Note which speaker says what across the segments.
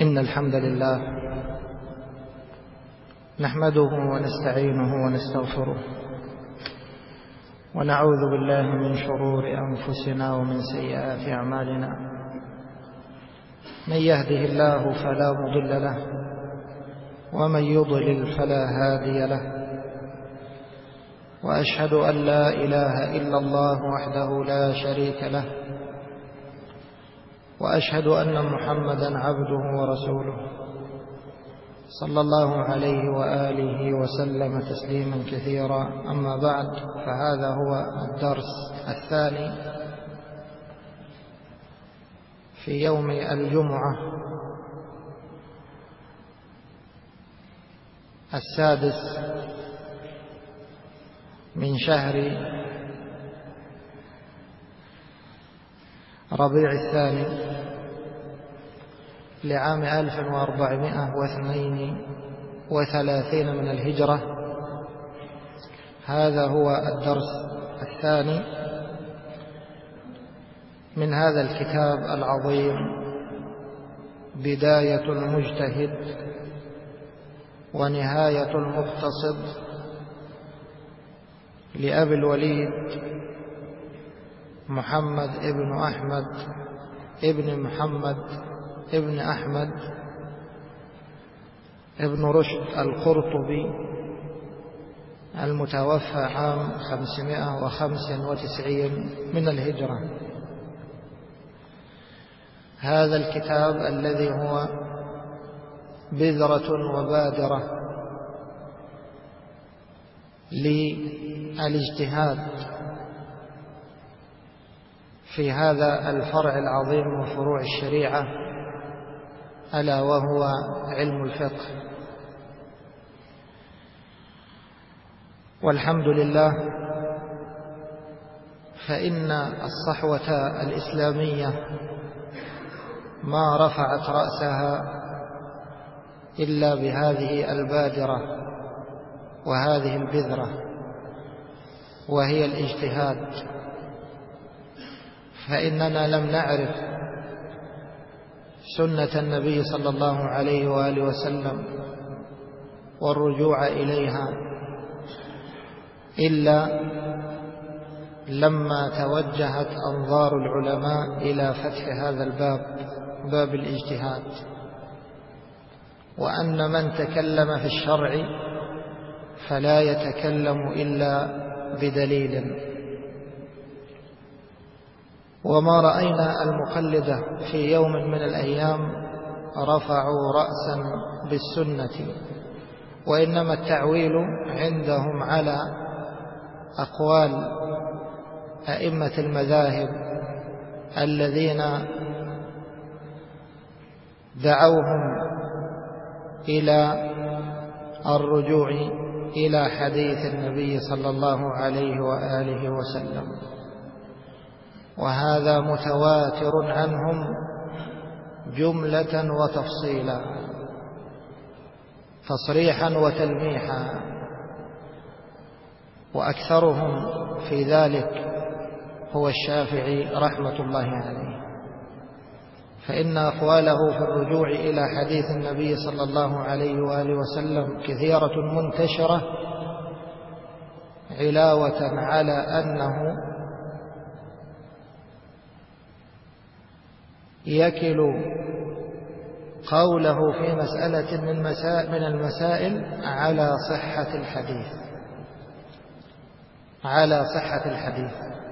Speaker 1: إن الحمد لله نحمده ونستعينه ونستغفره ونعوذ بالله من شرور أنفسنا ومن سيئات أعمالنا. من يهده الله فلا مضل له ومن يضلل فلا هادي له، وأشهد أن لا إله إلا الله وحده لا شريك له، وأشهد أن محمدا عبده ورسوله صلى الله عليه وآله وسلم تسليما كثيرا. أما بعد، فهذا هو الدرس الثاني في يوم الجمعة 6 من شهر ربيع الثاني لعام 1432 من الهجرة. هذا هو الدرس الثاني من هذا الكتاب العظيم، بداية المجتهد ونهاية المقتصد، لأبي الوليد محمد ابن أحمد ابن محمد ابن أحمد ابن رشد القرطبي، المتوفى عام 595 من الهجرة. هذا الكتاب الذي هو بذرة وبادرة للاجتهاد في هذا الفرع العظيم من فروع الشريعة، ألا وهو علم الفقه. والحمد لله، فإن الصحوة الإسلامية ما رفعت رأسها إلا بهذه البادرة وهذه البذرة، وهي الاجتهاد. فإننا لم نعرف سنة النبي صلى الله عليه وآله وسلم والرجوع إليها إلا لما توجهت أنظار العلماء إلى فتح هذا الباب، باب الاجتهاد، وأن من تكلم في الشرع فلا يتكلم إلا بدليل. وما رأينا المقلدة في يوم من الأيام رفعوا رأسا بالسنة، وإنما التعويل عندهم على أقوال أئمة المذاهب الذين دعوهم إلى الرجوع إلى حديث النبي صلى الله عليه وآله وسلم، وهذا متواتر عنهم جملة وتفصيلا، تصريحا وتلميحا، وأكثرهم في ذلك هو الشافعي رحمة الله عليه. فإن أقواله في الرجوع إلى حديث النبي صلى الله عليه وآله وسلم كثيرة منتشرة، علاوة على أنه يكل قوله في مسألة من المسائل على صحة الحديث،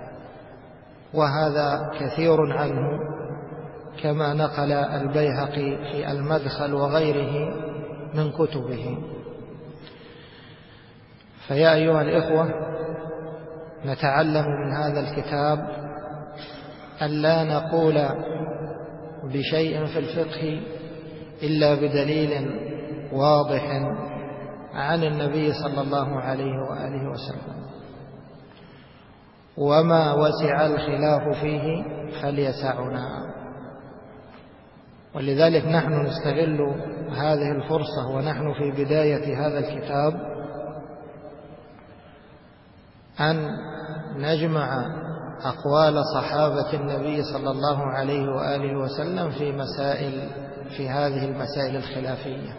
Speaker 1: وهذا كثير عنه، كما نقل البيهقي في المدخل وغيره من كتبه. فيا أيها الإخوة، نتعلم من هذا الكتاب أن لا نقول بشيء في الفقه إلا بدليل واضح عن النبي صلى الله عليه وآله وسلم، وما وسع الخلاف فيه فليسعنا. ولذلك نحن نستغل هذه الفرصة ونحن في بداية هذا الكتاب أن نجمع أقوال صحابة النبي صلى الله عليه وآله وسلم في مسائل في هذه المسائل الخلافية.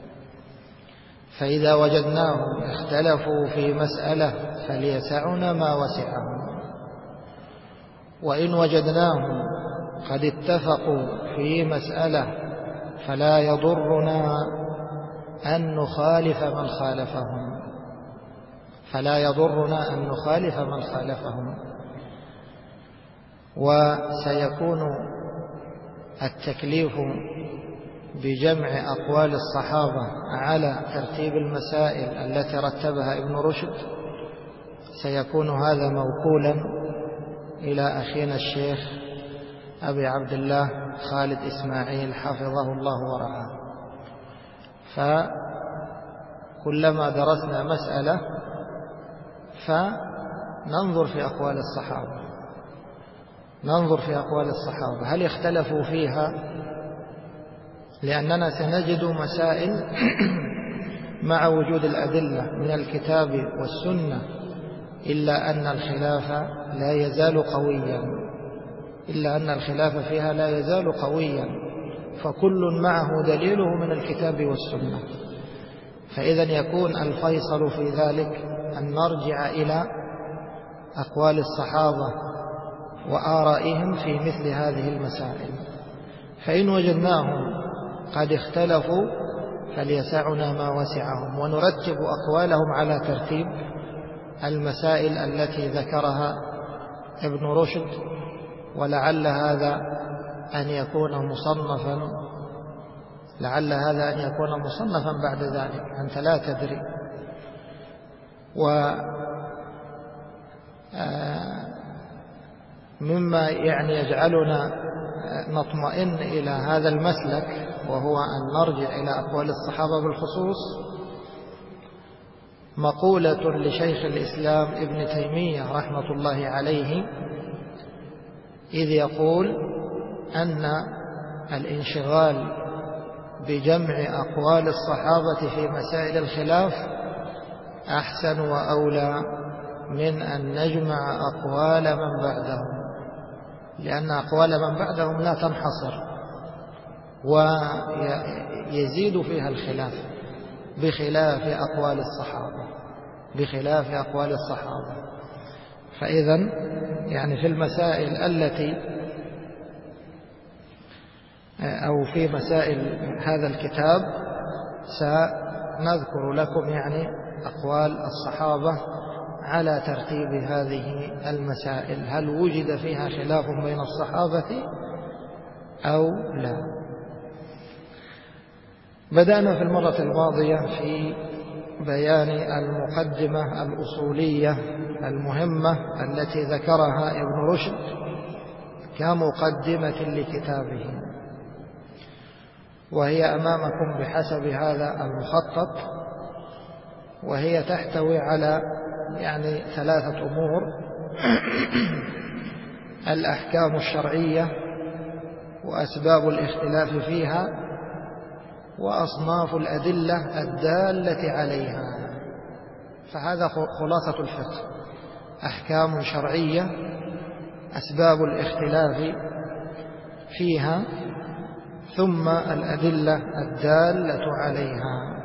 Speaker 1: فإذا وجدناهم اختلفوا في مسألة فليسعنا ما وسعهم، وإن وجدناهم قد اتفقوا في مسألة فلا يضرنا أن نخالف من خالفهم، وسيكون التكليف بجمع أقوال الصحابة على ترتيب المسائل التي رتبها ابن رشد، سيكون هذا موكولا إلى أخينا الشيخ أبي عبد الله خالد إسماعيل حفظه الله ورعاه. فكلما درسنا مسألة فننظر في أقوال الصحابة هل اختلفوا فيها، لأننا سنجد مسائل مع وجود الأدلة من الكتاب والسنة إلا أن الخلاف فيها لا يزال قويا، فكل معه دليله من الكتاب والسنة. فإذا يكون الفيصل في ذلك أن نرجع إلى أقوال الصحابة وآرائهم في مثل هذه المسائل. فإن وجدناهم قد اختلفوا فليسعنا ما وسعهم، ونرتب أقوالهم على ترتيب المسائل التي ذكرها ابن رشد، ولعل هذا أن يكون مصنفا بعد ذلك، أنت لا تدري. ومما يجعلنا نطمئن إلى هذا المسلك وهو أن نرجع إلى أقوال الصحابة بالخصوص مقولة لشيخ الإسلام ابن تيمية رحمة الله عليه، إذ يقول أن الانشغال بجمع أقوال الصحابة في مسائل الخلاف أحسن وأولى من أن نجمع أقوال من بعدهم، لأن أقوال من بعدهم لا تنحصر ويزيد فيها الخلاف بخلاف أقوال الصحابة. فإذا في المسائل التي أو في مسائل هذا الكتاب سنذكر لكم أقوال الصحابة على ترتيب هذه المسائل، هل وجد فيها خلاف بين الصحابة أو لا. بدأنا في المرة الماضية في بيان المقدمة الأصولية المهمة التي ذكرها ابن رشد كمقدمة لكتابه، وهي أمامكم بحسب هذا المخطط، وهي تحتوي على 3 أمور: الأحكام الشرعية وأسباب الاختلاف فيها، وأصناف الأدلة الدالة عليها. فهذا خلاصة الفقه: أحكام شرعية، أسباب الاختلاف فيها، ثم الأدلة الدالة عليها.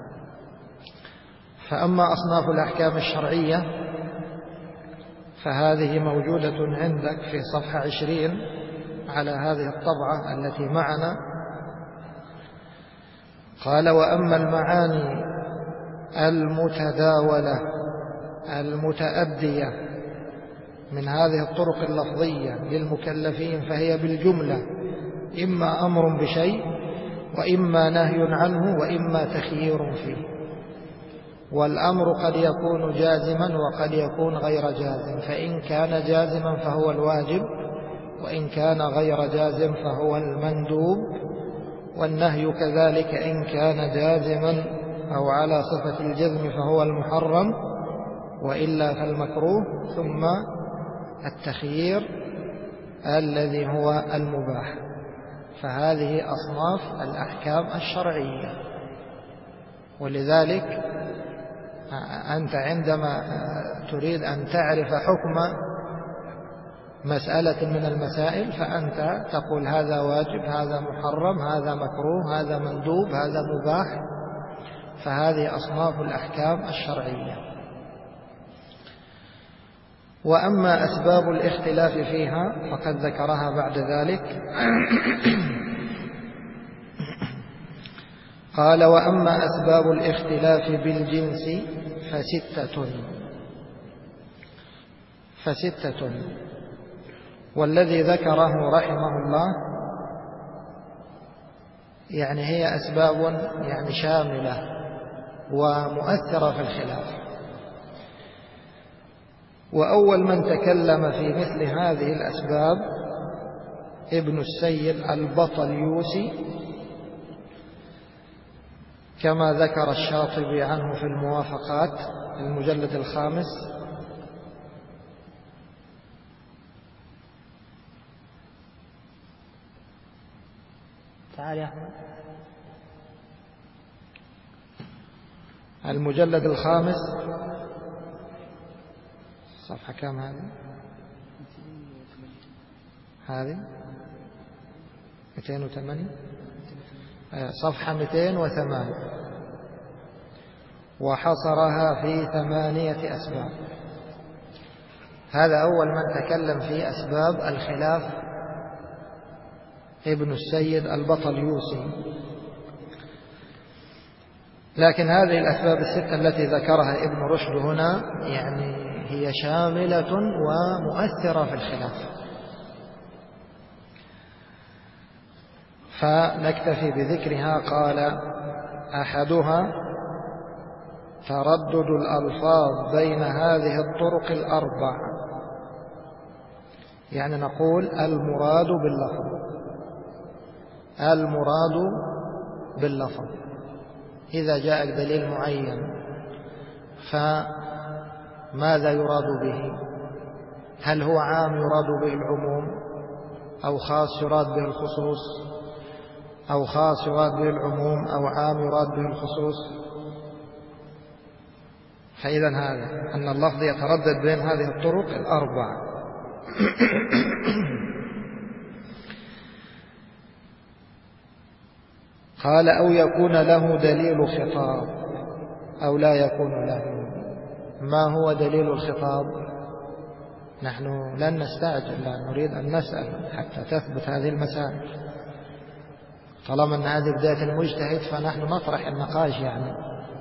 Speaker 1: فأما أصناف الأحكام الشرعية فهذه موجودة عندك في صفحة 20 على هذه الطبعة التي معنا. قال: وأما المعاني المتداولة المتأدية من هذه الطرق اللفظية للمكلفين فهي بالجملة إما أمر بشيء، وإما نهي عنه، وإما تخيير فيه. والأمر قد يكون جازما وقد يكون غير جازم، فإن كان جازما فهو الواجب، وإن كان غير جازم فهو المندوب. والنهي كذلك إن كان جازما أو على صفة الجزم فهو المحرم، وإلا فالمكروه. ثم التخيير الذي هو المباح. فهذه أصناف الأحكام الشرعية. ولذلك أنت عندما تريد أن تعرف حكم مسألة من المسائل فأنت تقول هذا واجب، هذا محرم، هذا مكروه، هذا مندوب، هذا مباح. فهذه أصناف الأحكام الشرعية. وأما أسباب الاختلاف فيها فقد ذكرها بعد ذلك. قال: وأما أسباب الاختلاف بالجنس فستة، والذي ذكره رحمه الله يعني هي أسباب يعني شاملة ومؤثرة في الخلاف. وأول من تكلم في مثل هذه الأسباب ابن السيد البطليوسي، كما ذكر الشاطبي عنه في الموافقات المجلد 5. تعال يا أحمد. المجلد 5 صفحة كام هذه 208 صفحة 208. وحصرها في 8 أسباب. هذا أول من تكلم في أسباب الخلاف ابن السيد البطليوسي. لكن هذه الأسباب الستة التي ذكرها ابن رشد هنا يعني هي شاملة ومؤثرة في الخلاف، فنكتفي بذكرها. قال: أحدها تردد الألفاظ بين هذه الطرق الأربع، يعني نقول المراد باللفظ. إذا جاءك دليل معين فماذا يراد به؟ هل هو عام يراد به العموم، أو خاص يراد به الخصوص، أو خاص يراد به العموم، أو عام يراد به الخصوص؟ فإذا هذا أن اللفظ يتردد بين هذه الطرق الأربع. قال: أو يكون له دليل خطاب أو لا يكون له. ما هو دليل الخطاب؟ نحن لن نستعجل، لا نريد أن نسأل حتى تثبت هذه المسائل. طالما أن هذه بداية المجتهد فنحن نطرح النقاش يعني.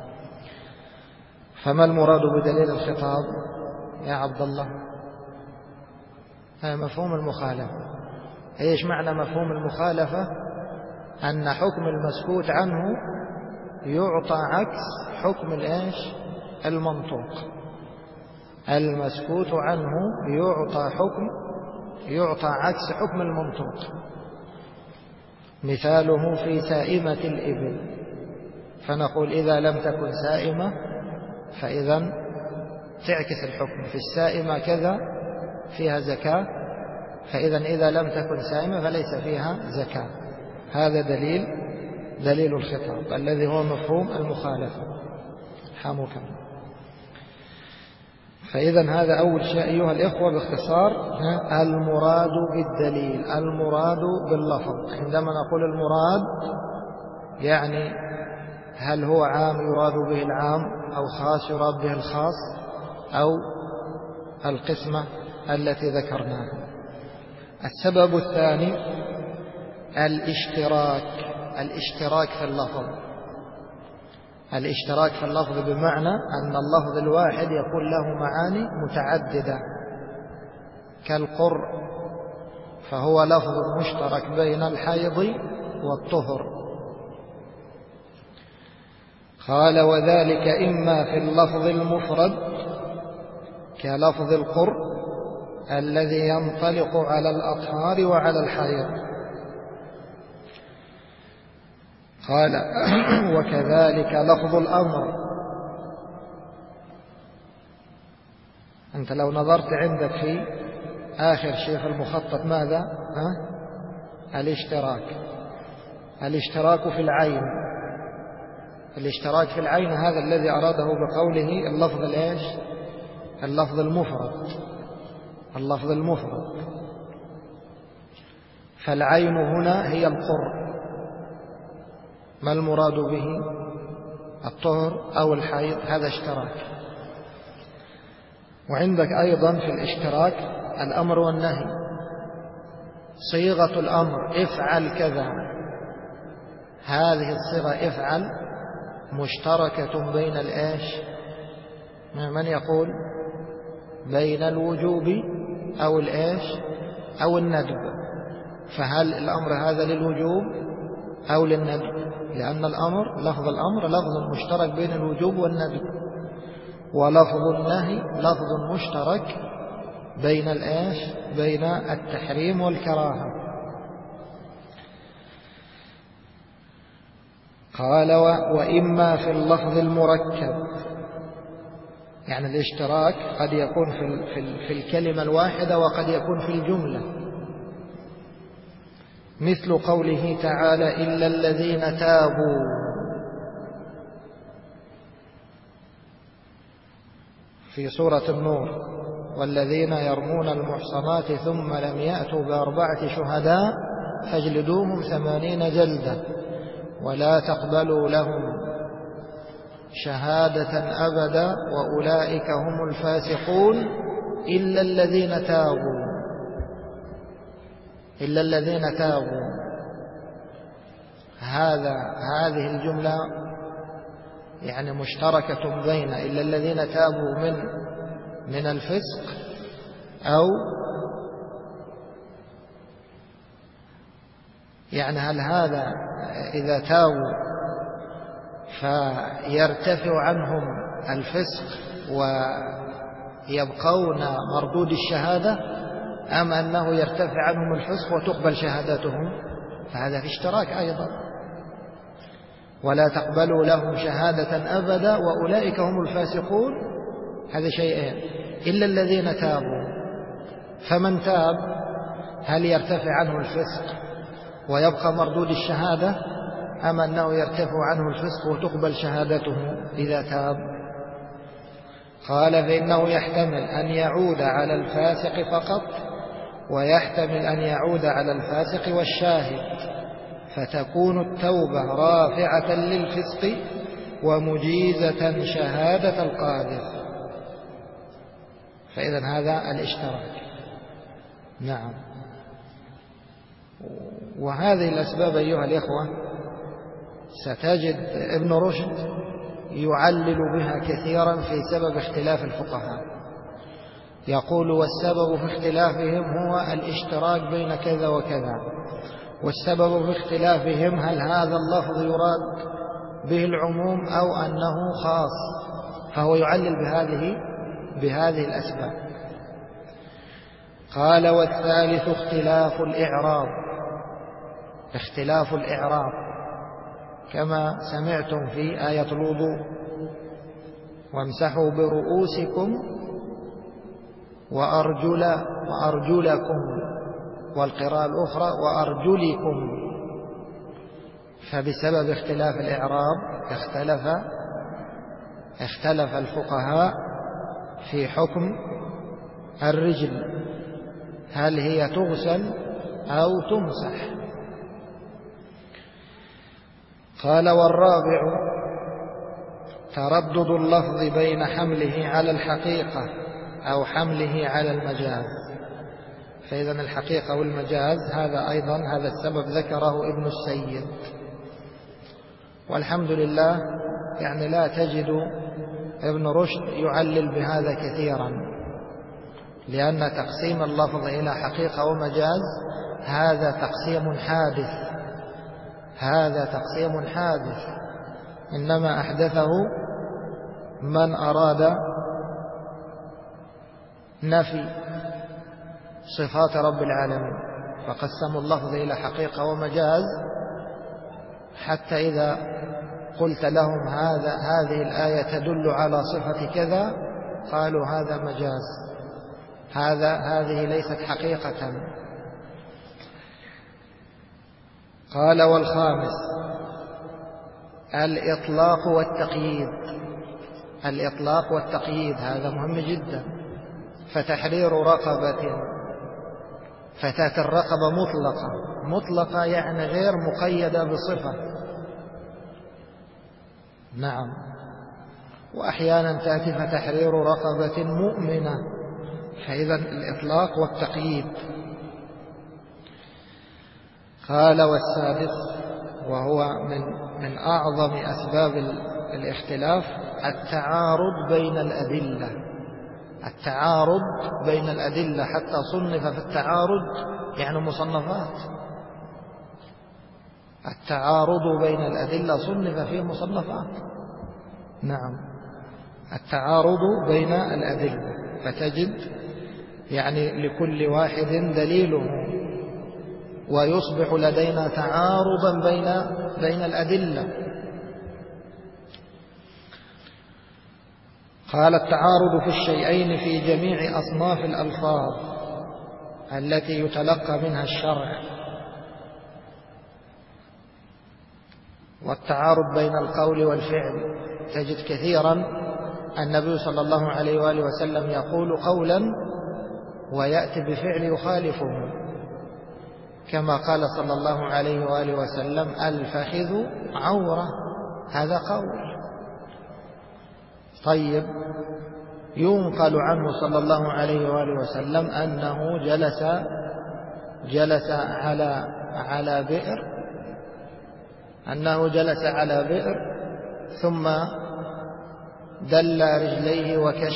Speaker 1: فما المراد بدليل الخطاب يا عبد الله؟ مفهوم المخالفة. إيش معنى مفهوم المخالفة؟ أن حكم المسكوت عنه يعطى عكس حكم المنطوق. المسكوت عنه يعطى عكس حكم المنطوق. مثاله في سائمة الإبل، فنقول إذا لم تكن سائمة فإذا تعكس الحكم. في السائمة كذا فيها زكاة، فإذا إذا لم تكن سائمة فليس فيها زكاة. هذا دليل الخطاب الذي هو مفهوم المخالفة. حاموكا. فإذا هذا أول شيء أيها الإخوة باختصار، المراد بالدليل، المراد باللفظ. عندما نقول المراد يعني هل هو عام يراد به العام، أو خاص يراد به الخاص، أو القسمة التي ذكرناها. السبب الثاني الاشتراك في اللفظ. الاشتراك في اللفظ بمعنى أن اللفظ الواحد يكون له معاني متعددة، كالقرء فهو لفظ مشترك بين الحيض والطهر. قال: وذلك إما في اللفظ المفرد كلفظ القرء الذي ينطلق على الأطهار وعلى الحيض. قال: وكذلك لفظ الأمر. أنت لو نظرت عندك في آخر شيء في المخطط ماذا؟ الاشتراك في العين. الاشتراك في العين هذا الذي أراده بقوله اللفظ اللفظ المفرد. اللفظ المفرد. فالعين هنا هي القر. ما المراد به؟ الطهر أو الحيض، هذا اشتراك. وعندك أيضا في الاشتراك الأمر والنهي. صيغة الأمر افعل كذا، هذه الصيغة افعل مشتركة بين الإيش؟ من يقول؟ بين الوجوب أو الإيش؟ أو الندب. فهل الأمر هذا للوجوب أو للندب؟ لأن الأمر لفظ الأمر لفظ مشترك بين الوجوب والندب، ولفظ النهي لفظ مشترك بين الإيش؟ بين التحريم والكراهة. قال وإما في اللفظ المركب، يعني الاشتراك قد يكون في الكلمة الواحدة وقد يكون في الجملة، مثل قوله تعالى إلا الذين تابوا، في سورة النور والذين يرمون المحصنات ثم لم يأتوا بأربعة شهداء فاجلدوهم 80 جلدة ولا تقبلوا لهم شهادة أبدا وأولئك هم الفاسقون إلا الذين تابوا. إلا الذين تابوا، هذه الجملة يعني مشتركة بين إلا الذين تابوا من الفسق، أو يعني هل هذا إذا تابوا فيرتفع عنهم الفسق ويبقون مردود الشهادة، أم أنه يرتفع عنهم الفسق وتقبل شهادتهم؟ فهذا في اشتراك أيضا. ولا تقبلوا لهم شهادة أبدا وأولئك هم الفاسقون، هذا شيئين. إلا الذين تابوا، فمن تاب هل يرتفع عنه الفسق ويبقى مردود الشهادة، أم أنه يرتفع عنه الفسق وتقبل شهادته إذا تاب؟ قال فإنه يحتمل أن يعود على الفاسق فقط، ويحتمل أن يعود على الفاسق والشاهد، فتكون التوبة رافعة للفسق ومجيزة شهادة القاذف. فإذا هذا الاشتراك. نعم. وهذه الأسباب أيها الإخوة ستجد ابن رشد يعلل بها كثيرا في سبب اختلاف الفقهاء. يقول والسبب في اختلافهم هو الاشتراك بين كذا وكذا، والسبب في اختلافهم هل هذا اللفظ يراد به العموم أو أنه خاص، فهو يعلل بهذه الأسباب. قال والثالث اختلاف الإعراب. اختلاف الإعراب كما سمعتم في آية الوضوء وامسحوا برؤوسكم وأرجلكم، والقراءة الأخرى وأرجلكم. فبسبب اختلاف الإعراب اختلف الفقهاء في حكم الرجل، هل هي تغسل أو تمسح. قال والرابع تردد اللفظ بين حمله على الحقيقة أو حمله على المجاز. فإذا الحقيقة والمجاز هذا أيضا هذا السبب ذكره ابن السيد. والحمد لله يعني لا تجد ابن رشد يعلل بهذا كثيرا، لأن تقسيم اللفظ إلى حقيقة ومجاز هذا تقسيم حادث، هذا تقسيم حادث، إنما أحدثه من أراد نفي صفات رب العالمين، فقسموا اللفظ إلى حقيقة ومجاز، حتى إذا قلت لهم هذه الآية تدل على صفة كذا قالوا هذا مجاز، هذه ليست حقيقة. قال والخامس الإطلاق والتقييد. الإطلاق والتقييد هذا مهم جدا، فتحرير رقبة. فتأتي الرقبة مطلقة يعني غير مقيدة بصفة. نعم. وأحيانا تأتي فتحرير رقبة مؤمنة. فإذا الإطلاق والتقييد. قال: والسادس، وهو من أعظم أسباب الاختلاف، التعارض بين الأدلة. التعارض بين الأدلة، حتى صنف في التعارض يعني مصنفات. التعارض بين الأدلة صنف فيه مصنفات. نعم. التعارض بين الأدلة، فتجد يعني لكل واحد دليله، ويصبح لدينا تعارضا بين الأدلة. قال: التعارض في الشيئين في جميع أصناف الألفاظ التي يتلقى منها الشرع. والتعارض بين القول والفعل، تجد كثيرا النبي صلى الله عليه وآله وسلم يقول قولا ويأتي بفعل يخالفه، كما قال صلى الله عليه وآله وسلم: الفخذ عورة. هذا قول. طيب، ينقل عنه صلى الله عليه وآله وسلم أنه جلس على بئر ثم دل رجليه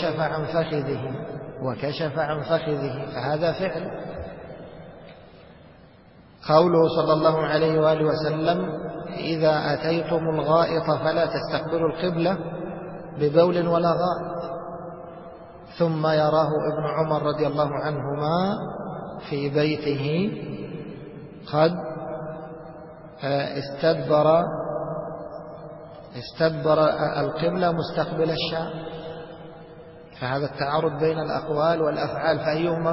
Speaker 1: وكشف عن فخذه، فهذا فعل. قوله صلى الله عليه وآله وسلم: إذا أتيتم الغائط فلا تستقبلوا القبلة ببول ولا غائط. ثم يراه ابن عمر رضي الله عنهما في بيته قد استدبر القبلة مستقبل الشام. فهذا التعارض بين الأقوال والأفعال، فأيهما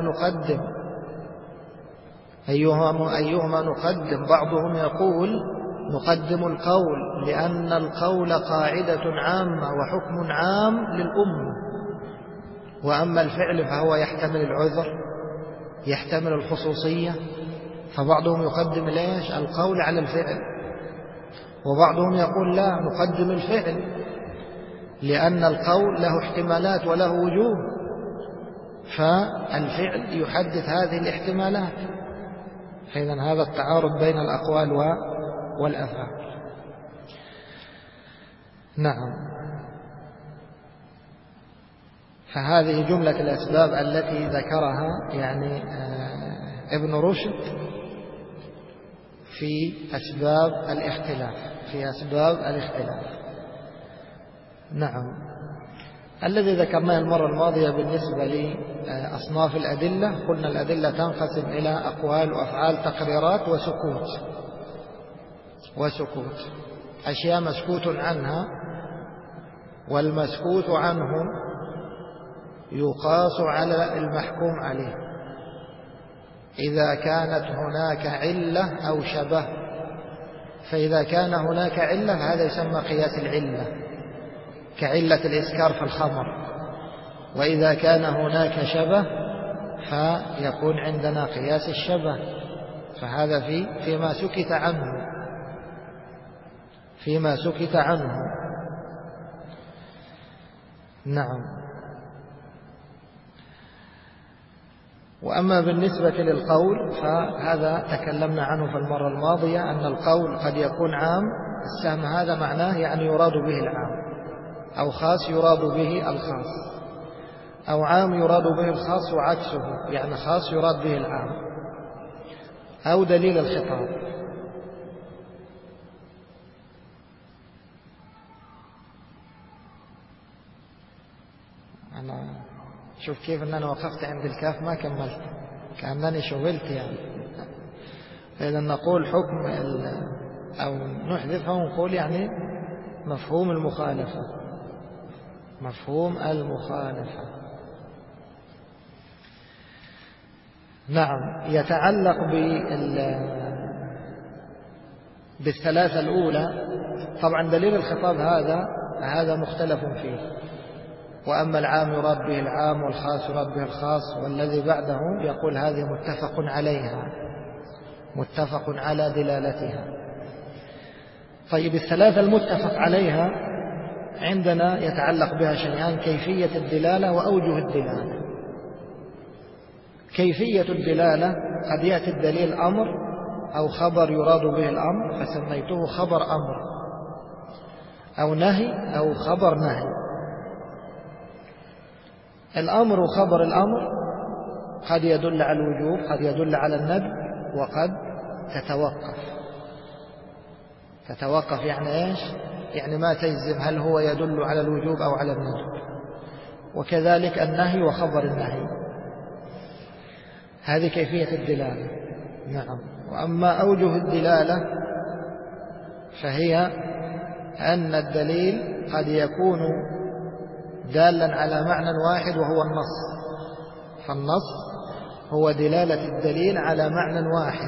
Speaker 1: نقدم؟ بعضهم يقول نقدم القول، لأن القول قاعدة عامة وحكم عام للأمة. وأما الفعل فهو يحتمل العذر، يحتمل الخصوصية. فبعضهم يقدم القول على الفعل، وبعضهم يقول لا، نقدم الفعل، لأن القول له احتمالات وله وجوه، فالفعل يحدث هذه الاحتمالات. فإذا هذا التعارض بين الأقوال والأفعال. نعم. فهذه جملة الأسباب التي ذكرها يعني ابن رشد في أسباب الاختلاف. نعم. الذي ذكرناه المرة الماضية بالنسبة لأصناف الأدلة، قلنا الأدلة تنقسم إلى أقوال وأفعال، تقريرات وسكوت. أشياء مسكوت عنها، والمسكوت عنه يقاس على المحكوم عليه إذا كانت هناك علة أو شبه. فإذا كان هناك علة هذا يسمى قياس العلة، كعلة الإسكار في الخمر. وإذا كان هناك شبه فيكون عندنا قياس الشبه. فهذا فيما سكت عنه. نعم. وأما بالنسبة للقول فهذا تكلمنا عنه في المرة الماضية، أن القول قد يكون عام. السهم هذا معناه يعني يراد به العام، أو خاص يراد به الخاص، أو عام يراد به الخاص وعكسه، يعني خاص يراد به العام، أو دليل الخطاب. أنا شوف كيف أن أنا وقفت عند الكاف ما كملت، كأنني شغلت يعني. إذا نقول حكم أو نحذفها ونقول يعني مفهوم المخالفة. نعم. يتعلق بالثلاثة الأولى. طبعا دليل الخطاب هذا مختلف فيه. وأما العام يراد به العام والخاص يراد به الخاص، والذي بعده يقول هذه متفق عليها، متفق على دلالتها. طيب الثلاثة المتفق عليها عندنا يتعلق بها شيئان: كيفية الدلالة وأوجه الدلالة. كيفية الدلالة قد يأتي الدليل أمر أو خبر يراد به الأمر فسميته خبر أمر، أو نهي أو خبر نهي. الأمر وخبر الأمر قد يدل على الوجوب، قد يدل على الندب، وقد تتوقف يعني إيش؟ يعني ما تجزم هل هو يدل على الوجوب أو على الندب. وكذلك النهي وخبر النهي. هذه كيفية الدلالة. نعم. وأما أوجه الدلالة فهي أن الدليل قد يكون دالا على معنى واحد وهو النص، فالنص هو دلالة الدليل على معنى واحد،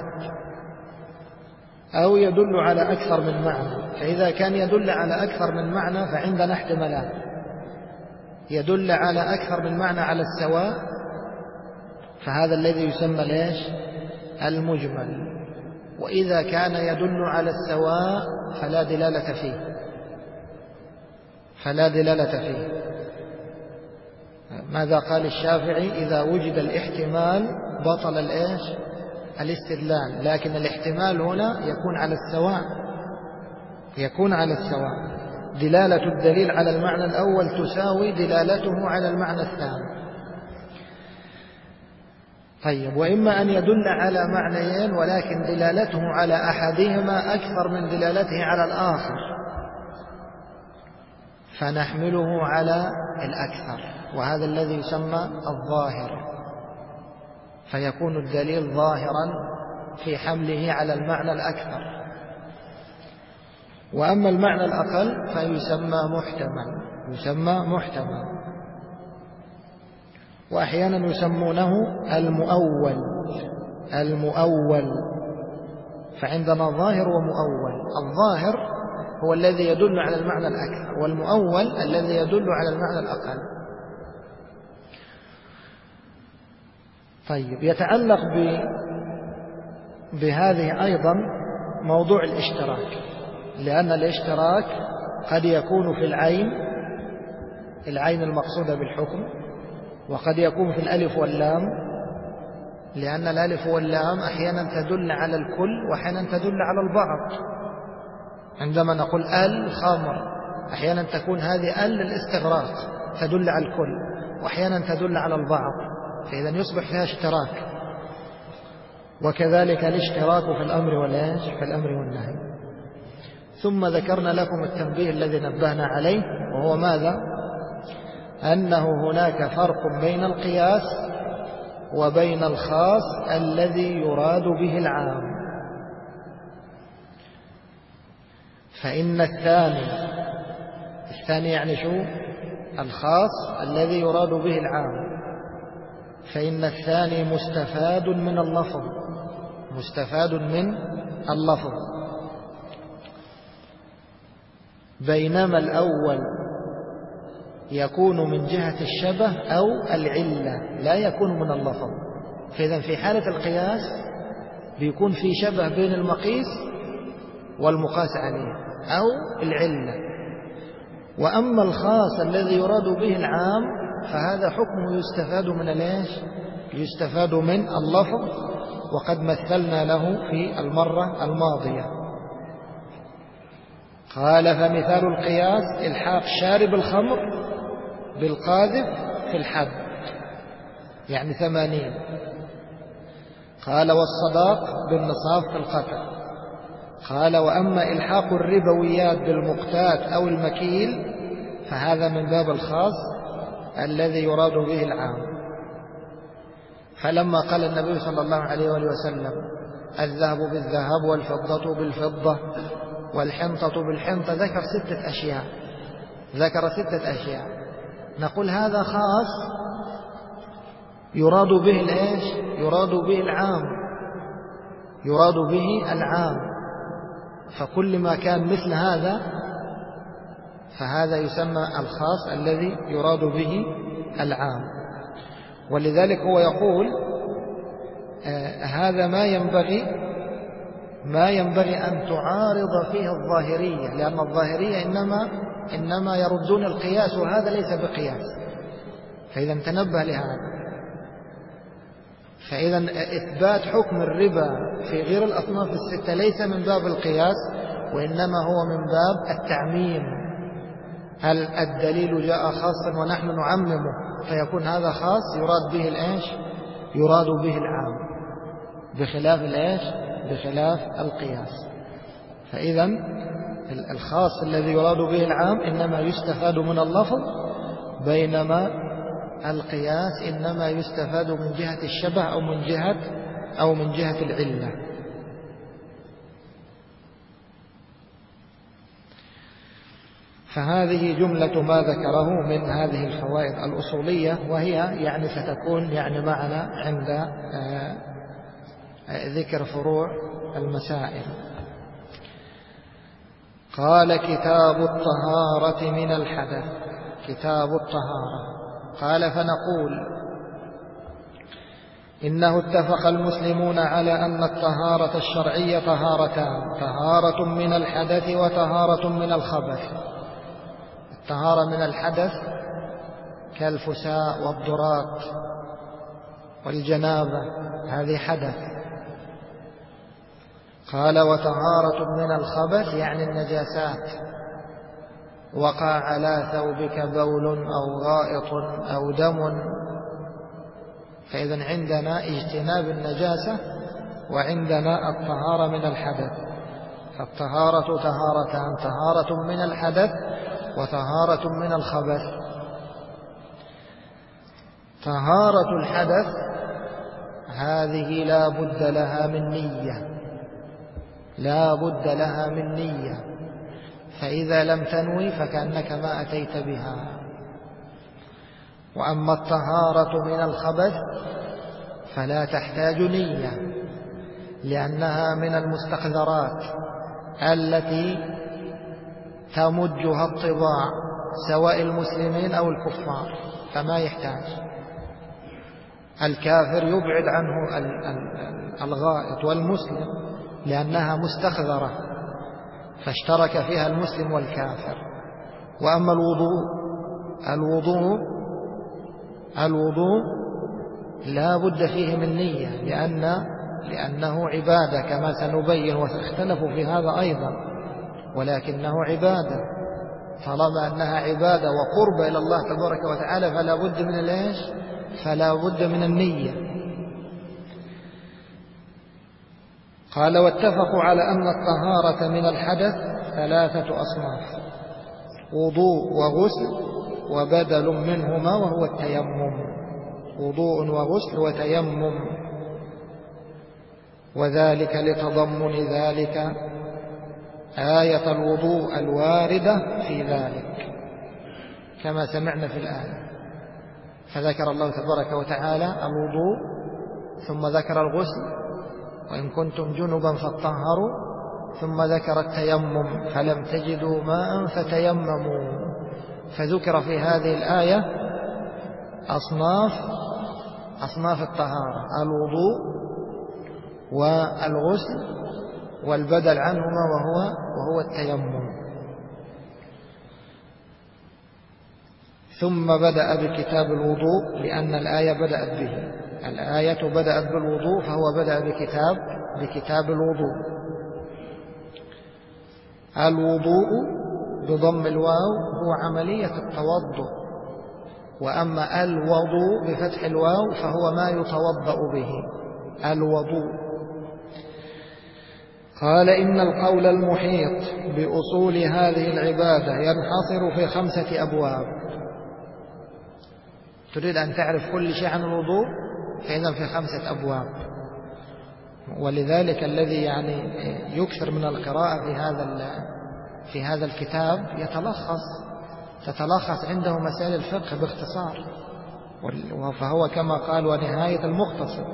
Speaker 1: أو يدل على أكثر من معنى. فإذا كان يدل على أكثر من معنى فعندنا احتمالات: يدل على أكثر من معنى على السواء، فهذا الذي يسمى ليش؟ المجمل. وإذا كان يدل على السواء فلا دلالة فيه. ماذا قال الشافعي؟ إذا وجد الاحتمال بطل الاستدلال، لكن الاحتمال هنا يكون على السواء. دلالة الدليل على المعنى الأول تساوي دلالته على المعنى الثاني. طيب، وإما أن يدل على معنيين ولكن دلالته على أحدهما أكثر من دلالته على الآخر، فنحمله على الأكثر، وهذا الذي يسمى الظاهر، فيكون الدليل ظاهرا في حمله على المعنى الأكثر. وأما المعنى الأقل فيسمى محتمل. وأحيانا يسمونه المؤول. فعندنا ظاهر ومؤول. الظاهر هو الذي يدل على المعنى الأكثر، والمؤول الذي يدل على المعنى الأقل. طيب، يتعلق بهذه أيضا موضوع الاشتراك، لأن الاشتراك قد يكون في العين المقصودة بالحكم، وقد يكون في الألف واللام، لأن الألف واللام أحيانا تدل على الكل وأحيانا تدل على البعض. عندما نقول الخمر أحيانا تكون هذه للاستغراق تدل على الكل، وأحيانا تدل على البعض، فإذا يصبح فيها اشتراك. وكذلك الاشتراك في الأمر والنهي. ثم ذكرنا لكم التنبيه الذي نبهنا عليه، وهو ماذا؟ أنه هناك فرق بين القياس وبين الخاص الذي يراد به العام. فإن الثاني يعني شو؟ الخاص الذي يراد به العام. فإن الثاني مستفاد من اللفظ، بينما الأول يكون من جهة الشبه أو العلة، لا يكون من اللفظ. فإذا في حالة القياس بيكون في شبه بين المقيس والمقاس عليه أو العلة. وأما الخاص الذي يراد به العام فهذا حكمه يستفاد من اللفظ، وقد مثلنا له في المرة الماضية. قال: فمثال القياس إلحاق شارب الخمر بالقاذف في الحد، يعني 80. قال: والصداق بالنصاب في القتل. قال: وأما إلحاق الربويات بالمقتات أو المكيل فهذا من باب الخاص الذي يراد به العام. فلما قال النبي صلى الله عليه وآله وسلم: الذهب بالذهب والفضة بالفضة والحنطة بالحنطة، ذكر 6 أشياء. نقول هذا خاص يراد به يراد به العام. فكل ما كان مثل هذا فهذا يسمى الخاص الذي يراد به العام. ولذلك هو يقول هذا ما ينبغي أن تعارض فيه الظاهرية، لأن الظاهرية إنما يردون القياس، وهذا ليس بقياس. فإذا تنبه لهذا. فإذا إثبات حكم الربا في غير الأصناف الستة ليس من باب القياس، وإنما هو من باب التعميم. هل الدليل جاء خاصا ونحن نعممه فيكون هذا خاص يراد به الإيش؟ يراد به العام، بخلاف الإيش؟ بخلاف القياس. فإذا الخاص الذي يراد به العام إنما يستفاد من اللفظ، بينما القياس إنما يستفاد من جهة الشبه أو من جهة العلة. فهذه جملة ما ذكره من هذه الفوائد الأصولية، وهي يعني ستكون يعني معنا عند ذكر فروع المسائل. قال كتاب الطهارة من الحدث. كتاب الطهارة. قال فنقول إنه اتفق المسلمون على أن الطهارة الشرعية طهارتان: طهارة من الحدث وطهارة من الخبث. الطهارة من الحدث كالفساء والضرات والجنابة، هذه حدث. قال وطهارة من الخبث يعني النجاسات، وقع على ثوبك بول أو غائط أو دم. فإذن عندنا اجتناب النجاسة، وعندنا الطهارة من الحدث. فالطهارة طهارتان: طهارة من الحدث وطهارة من الخبث. طهارة الحدث هذه لا بد لها من نية، لا بد لها من نية، فإذا لم تنوي فكأنك ما أتيت بها. وأما الطهارة من الخبث فلا تحتاج نية، لأنها من المستقذرات التي تمجها الطباع سواء المسلمين أو الكفار، فما يحتاج. الكافر يبعد عنه الغائط، والمسلم لأنها مستخذرة فاشترك فيها المسلم والكافر. وأما الوضوء لا بد فيه من نية، لأنه عبادة كما سنبين، واختلفوا في هذا أيضا، ولكنه عبادة. طالما أنها عبادة وقرب إلى الله تبارك وتعالى فلا بد من الإيش؟ فلا بد من النية. قال واتفقوا على أن الطهارة من الحدث 3 أصناف: وضوء وغسل وبدل منهما وهو التيمم. وضوء وغسل وتيمم، وذلك لتضمن ذلك آية الوضوء الواردة في ذلك كما سمعنا في الآية. فذكر الله تبارك وتعالى الوضوء، ثم ذكر الغسل وإن كنتم جنبا فاطهروا، ثم ذكر التيمم فلم تجدوا ماء فتيمموا. فذكر في هذه الآية أصناف الطهارة: الوضوء والغسل والبدل عنهما وهو التيمم. ثم بدأ بكتاب الوضوء لأن الآية بدأت به. الآية بدأت بالوضوء فهو بدأ بكتاب الوضوء. الوضوء بضم الواو هو عملية التوضؤ، وأما الوضوء بفتح الواو فهو ما يتوضأ به، الوضوء. قال إن القول المحيط بأصول هذه العبادة ينحصر في 5 أبواب. تريد أن تعرف كل شيء عن الوضوء فإذا في 5 أبواب. ولذلك الذي يعني يكثر من القراءة في هذا الكتاب تتلخص عنده مسائل الفقه باختصار، فهو كما قال ونهاية المختصر.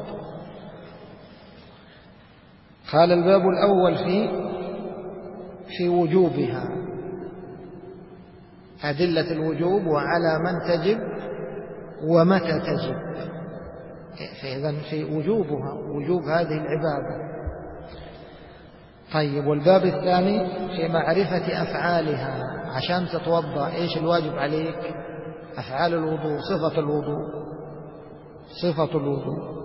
Speaker 1: قال الباب الأول في وجوبها. أدلة الوجوب وعلى من تجب ومتى تجب، فإذن في وجوبها، وجوب هذه العبادة. طيب، والباب الثاني في معرفة أفعالها. عشان تتوضأ إيش الواجب عليك؟ أفعال الوضوء، صفة الوضوء، صفة الوضوء.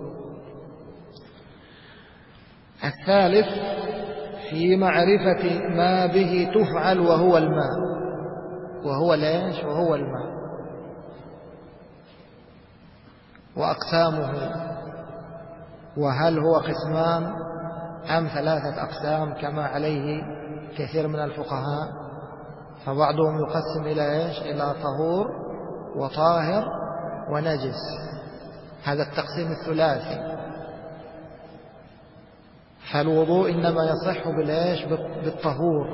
Speaker 1: الثالث في معرفة ما به تفعل وهو الماء، وهو ليش؟ وهو الماء، وأقسامه، وهل هو قسمان أم 3 أقسام كما عليه كثير من الفقهاء؟ فبعضهم يقسم إلى إيش؟ إلى طهور وطاهر ونجس، هذا التقسيم الثلاثي. فالوضوء إنما يصح بالإيش؟ بالطهور.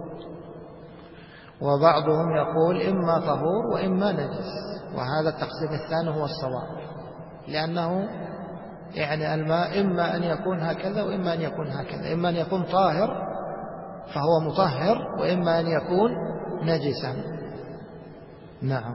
Speaker 1: وبعضهم يقول إما طهور وإما نجس، وهذا التقسيم الثاني هو الصواب، لأنه يعني الماء إما أن يكون هكذا وإما أن يكون هكذا، إما أن يكون طاهر فهو مطهر، وإما أن يكون نجسا. نعم.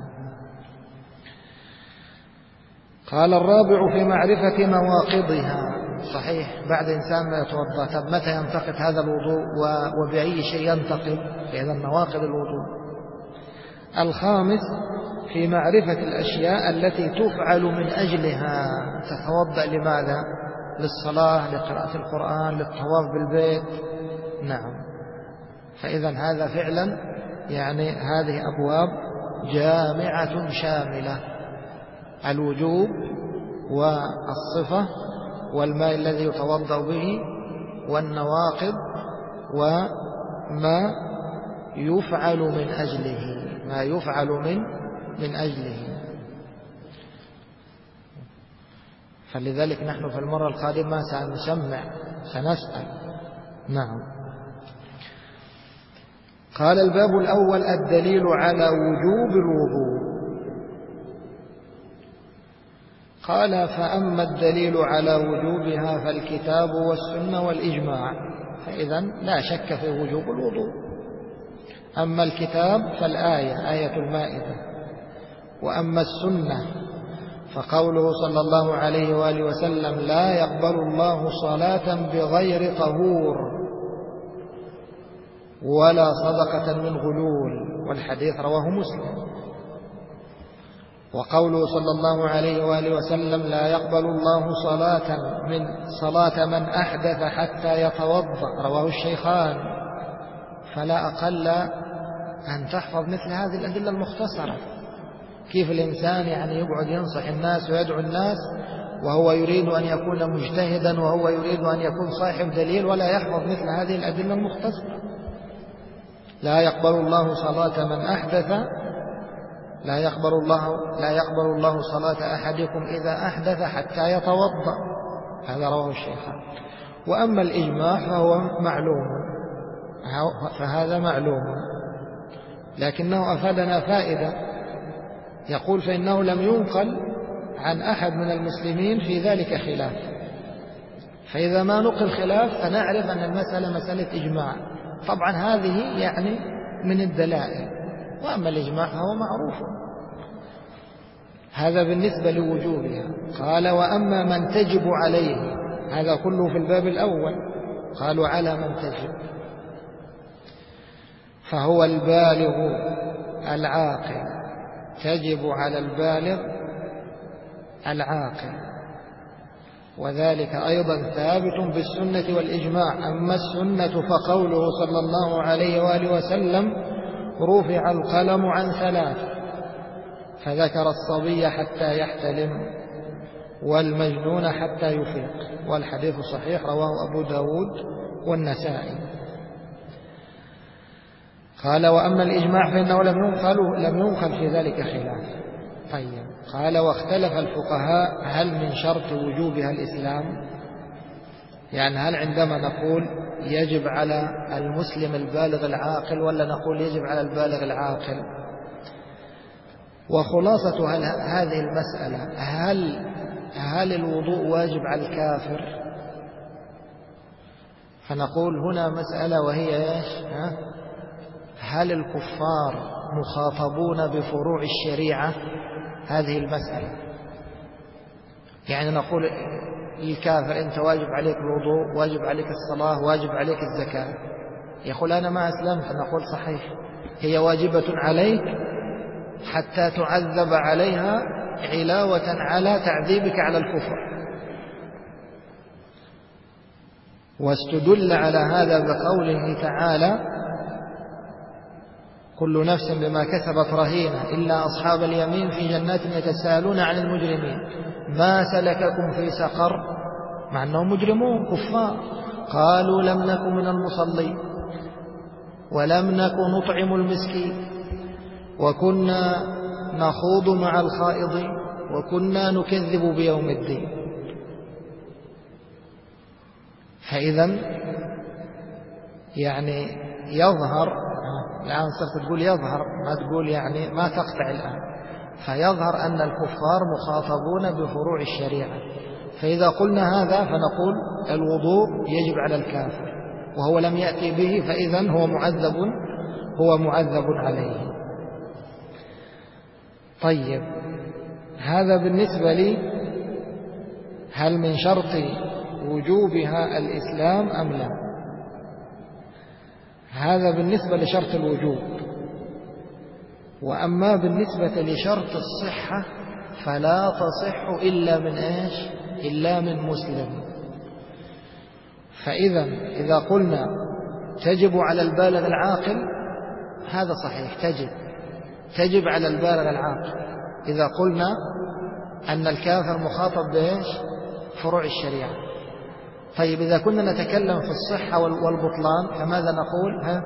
Speaker 1: قال الرابع في معرفة نواقضها. صحيح، بعد إنسان ما يتوضأ، طب متى ينتقد هذا الوضوء وبأي شيء ينتقد؟ فإذا نواقض الوضوء. الخامس في معرفة الأشياء التي تفعل من أجلها. تتوضأ لماذا؟ للصلاة، لقراءة القرآن، للطواف بالبيت. نعم. فإذا هذا فعلا يعني هذه أبواب جامعة شاملة: الوجوب والصفة والماء الذي يتوضأ به والنواقض وما يفعل من أجله، ما يفعل من أجله. فلذلك نحن في المرة القادمة سنسأل. نعم. قال الباب الأول: الدليل على وجوب الوضوء. قال: فأما الدليل على وجوبها فالكتاب والسنة والإجماع. فإذا لا شك في وجوب الوضوء. أما الكتاب فالآية، آية المائدة. وأما السنة فقوله صلى الله عليه وآله وسلم: لا يقبل الله صلاة بغير طهور ولا صدقة من غلول، والحديث رواه مسلم. وقوله صلى الله عليه وآله وسلم: لا يقبل الله صلاة من أحدث حتى يتوضأ، رواه الشيخان. فلا أقل أن تحفظ مثل هذه الأدلة المختصرة. كيف الإنسان يعني يقعد ينصح الناس ويدعو الناس وهو يريد أن يكون مجتهدا، وهو يريد أن يكون صاحب دليل، ولا يحفظ مثل هذه الأدلة المختصرة؟ لا يقبل الله صلاة من أحدث، لا يقبل الله صلاة أحدكم إذا أحدث حتى يتوضأ، هذا رواه الشيخان. وأما الإجماع فهو معلوم، فهذا معلوم، لكنه أفادنا فائدة. يقول: فإنه لم ينقل عن أحد من المسلمين في ذلك خلاف. فإذا ما نقل خلاف فنعرف أن المسألة مسألة إجماع. طبعا هذه يعني من الدلائل، وأما الإجماع فهو معروف. هذا بالنسبة لوجوبها. قال: وأما من تجب عليه، هذا كله في الباب الأول. قالوا: على من تجب، فهو البالغ العاقل، تجب على البالغ العاقل، وذلك أيضا ثابت بالسنة والإجماع. أما السنة فقوله صلى الله عليه وآله وسلم: رفع القلم عن 3، فذكر الصبي حتى يحتلم والمجنون حتى يفيق، والحديث صحيح، رواه أبو داود والنسائي. قال: وأما الإجماع فإنه لم ينقل في ذلك خلاف. طيب. قال: واختلف الفقهاء هل من شرط وجوبها الإسلام؟ يعني هل عندما نقول يجب على المسلم البالغ العاقل، ولا نقول يجب على البالغ العاقل؟ وخلاصة هذه المسألة: هل الوضوء واجب على الكافر؟ فنقول هنا مسألة، وهي إيش؟ هل الكفار مخاطبون بفروع الشريعة؟ هذه المسألة. يعني نقول للكافر أنت واجب عليك الوضوء، واجب عليك الصلاة، واجب عليك الزكاة، يقول أنا ما أسلمت. نقول صحيح، هي واجبة عليك حتى تعذب عليها علاوة على تعذيبك على الكفر. واستدل على هذا بقوله تعالى كل نفس بما كسبت رهينة إلا أصحاب اليمين في جنات يتساءلون عن المجرمين ما سلككم في سقر، مع أنهم مجرمون كفار. قالوا لم نكن من المصلين ولم نكن نطعم المسكين وكنا نخوض مع الخائضين وكنا نكذب بيوم الدين. فإذا يعني يظهر، الآن صرت تقول يظهر، ما تقول يعني ما تقطع الآن، فيظهر أن الكفار مخاطبون بفروع الشريعة. فإذا قلنا هذا فنقول الوضوء يجب على الكافر وهو لم يأتي به، فإذا هو معذب عليه. طيب، هذا بالنسبة لي هل من شرط وجوبها الإسلام أم لا؟ هذا بالنسبة لشرط الوجوب. وأما بالنسبة لشرط الصحة فلا تصح إلا من إيش؟ إلا من مسلم. إذا قلنا تجب على البالغ العاقل هذا صحيح، تجب على البالغ العاقل. إذا قلنا أن الكافر مخاطب بإيش؟ فروع الشريعة. طيب إذا كنا نتكلم في الصحة والبطلان فماذا نقول؟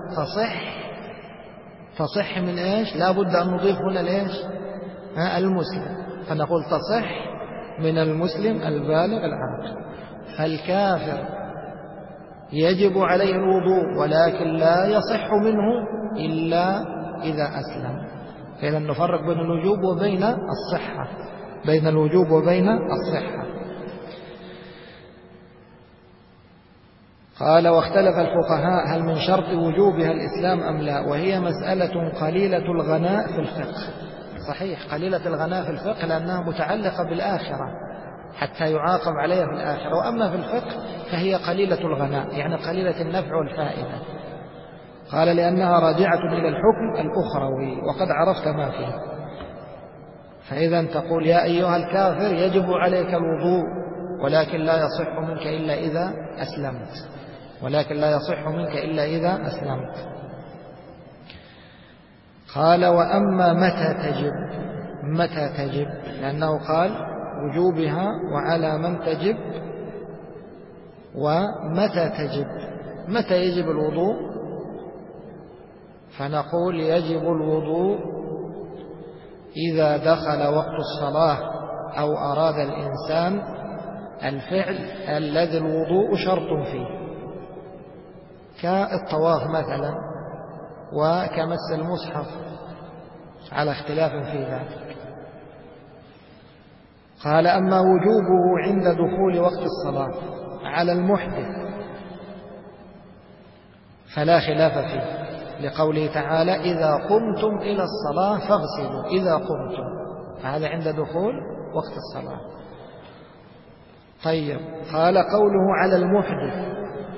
Speaker 1: تصح من إيش؟ لا بد أن نضيف هنا لإيش؟ المسلم، فنقول تصح من المسلم البالغ العاقل. فالكافر يجب عليه الوضوء ولكن لا يصح منه إلا إذا أسلم. فإذا نفرق بين الوجوب وبين الصحة، بين الوجوب وبين الصحة. قال واختلف الفقهاء هل من شرط وجوبها الإسلام أم لا، وهي مسألة قليلة الغناء في الفقه. صحيح قليلة الغناء في الفقه لأنها متعلقة بالآخرة حتى يعاقب عليها في الآخرة، وأما في الفقه فهي قليلة الغناء يعني قليلة النفع والفائدة. قال لأنها راجعة إلى الحكم الأخروي وقد عرفت ما فيه. فإذا تقول يا أيها الكافر يجب عليك الوضوء ولكن لا يصح منك إلا إذا أسلمت، قال وأما متى تجب لأنه قال وجوبها وعلى من تجب ومتى تجب. متى يجب الوضوء؟ فنقول يجب الوضوء إذا دخل وقت الصلاة أو أراد الإنسان الفعل الذي الوضوء شرط فيه، كالطواف مثلا وكمس المصحف على اختلاف في ذلك. قال أما وجوبه عند دخول وقت الصلاة على المحدث فلا خلاف فيه، لقوله تعالى إذا قمتم إلى الصلاة فاغسلوا. إذا قمتم هذا عند دخول وقت الصلاة. طيب، قال قوله على المحدث